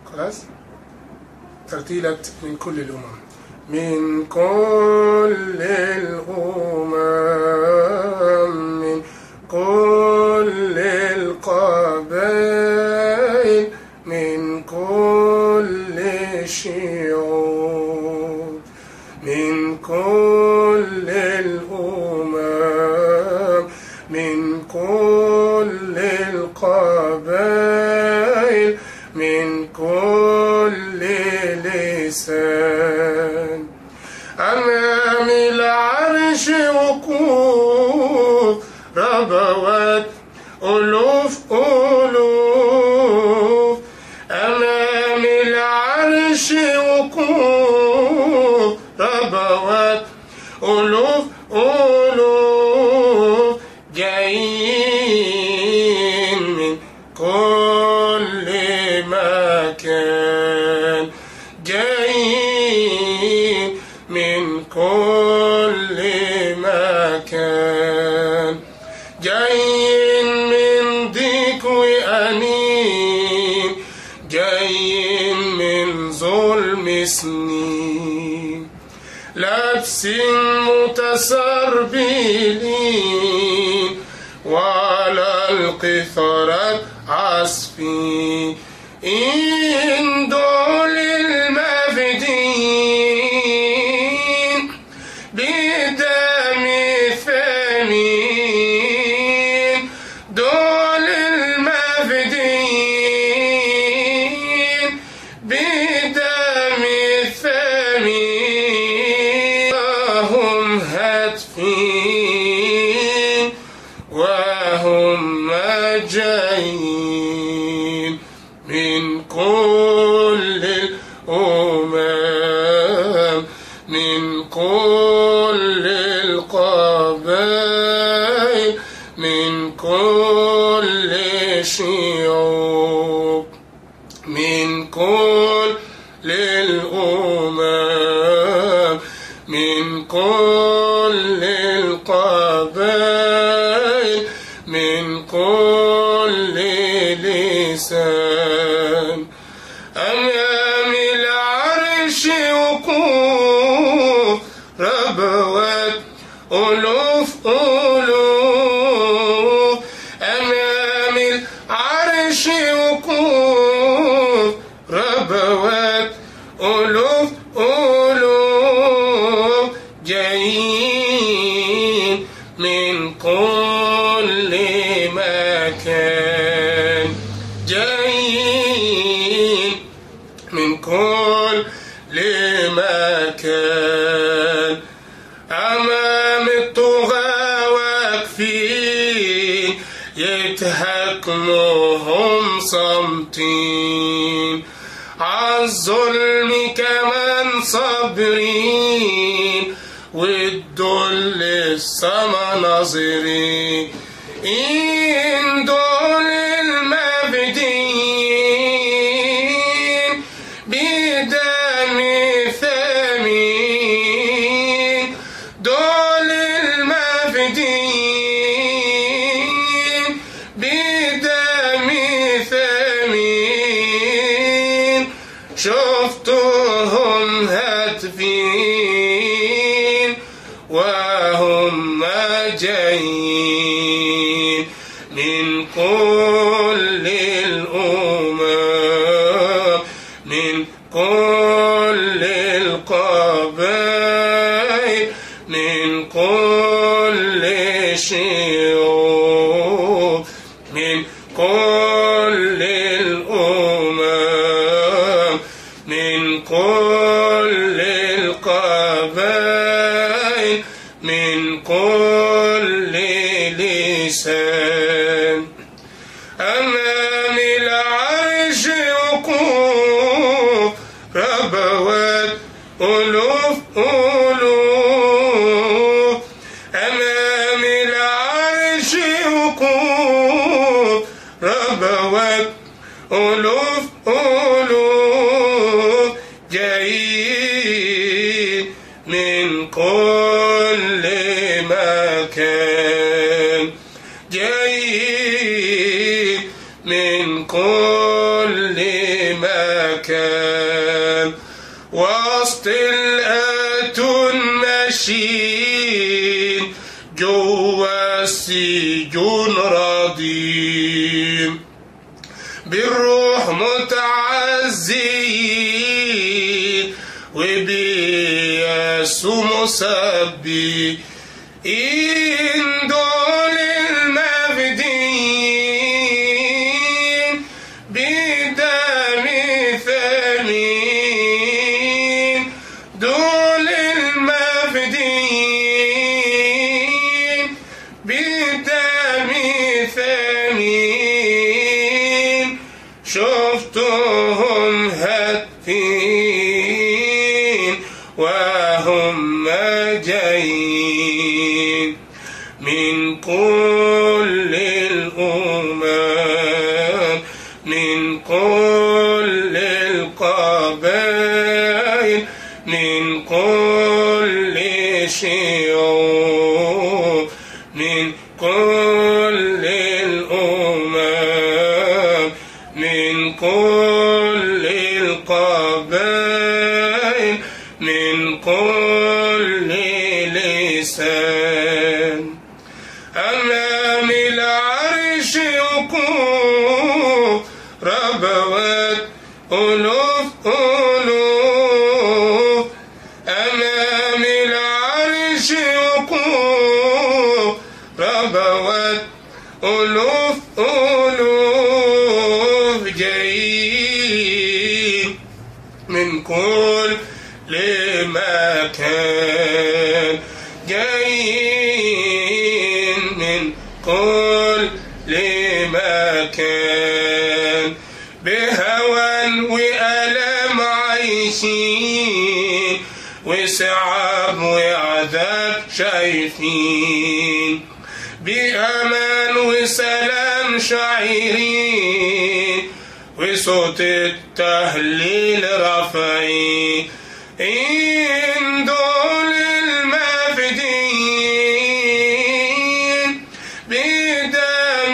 خلاص؟ ترتيلة من كل الأمم. من كل الأمم، من كل القبائل، من كل الشعوب، من كل الأمم، من كل القبائل، من كل لسان. أمام العرش وقوف ربوات ألوف ألوف، أمام العرش وقوف ربوات ألوف ألوف، جايين من كل مكان، جايين من كل مكان، جايين من ضيق وأنين، جايين من ظلم سنين، لابسين متسربلين وعلى القيثارات عاصفين. إن دول المفديين بدم ثمين، دول المفديين بدم ثمين، وهم هاتفين وهم جايين من كل الأمم، من كل القبائل، من كل الشعوب، من كل الأمم، من كل القبائل، من كل لسان. أمام العرش وقوف ربوات ألوف ألوف، أمام العرش وقوف ربوات ألوف ألوف، جايين من كل مكان، جايين من كل مكان. أمام الطغاة واقفين يتهكمهم صامتين، عالظلم كمان صابرين والدل السما ناظرين. إن دول المفديين بدم ثمين، دول المفديين بدم ثمين، شفتهم هاتفين وهم جايين من كل الأمم، من كل القبائل، من كل الشعوب، من كل الأمم، من كل القبائل، من كل لسان. أمام العرش وقوف ربوات ألوف ألوف، أمام العرش وقوف ربوات ألوف ألوف، جايين من كل مكان، جايين من كل مكان وسط الأتون ماشيين جوا السجون راضين بالروح متعزين وبيسوع مسبين دول المفديين بدم ثمين دول المفديين بدم ثمين شفتهم هاتفين وهم جايين من كل الأمم من كل القبائل من كل شيوخ من كل الأمم من كل القبائل من كل لسان أمام العرش وقوف ربوات ألوف ألوف أمام العرش وقوف ربوات ألوف ألوف جايين من كل مكان جايين من كل مكان بهوى وألم عايشين وصعاب وعذاب شايفين بأمان وسلام شاعرين وصوت التهليل رافعين دول المفديين بدم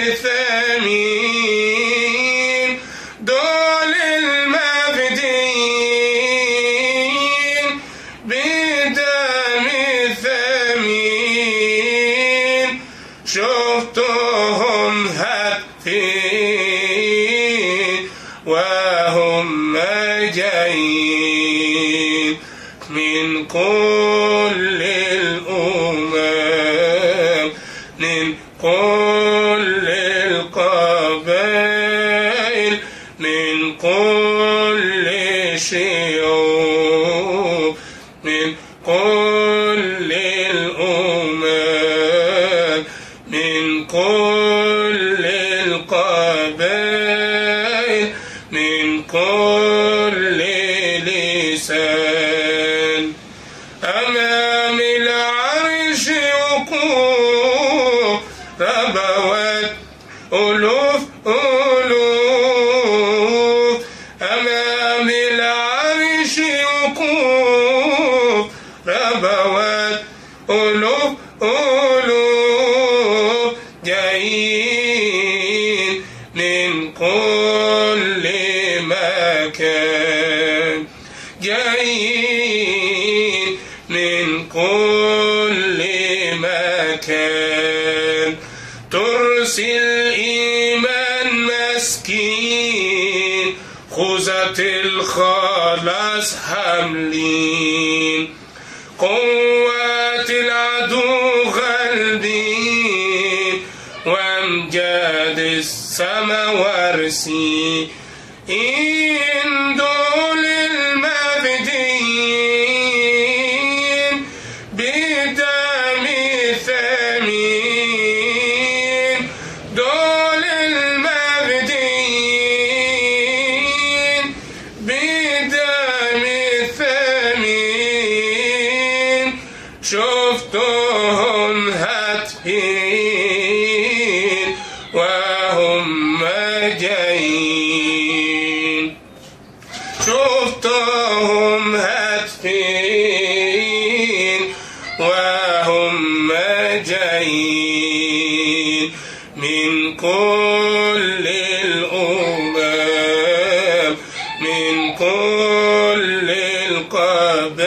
ثمين دول المفديين بدم ثمين شفتهم هاتفين وهم جايين من كل الأمم من كل القبائل من كل شيوخ من كل الأمم من كل القبائل من كل لسان أمام العرش وقوف ربوات ألوف ألوف أمام العرش وقوف ربوات ألوف ألوف جايين من كل مكان جايين من كل مكان ترسل إيمان مسكين خوذة الخلاص حاملين قوات العدو غالبين وأمجاد السما وارثين دول المفديين بدم ثمين دول المفديين بدم ثمين شفتهم هاتفين وهم جايين شفتهم هاتفين وهم جايين من كل الأمم من كل القبائل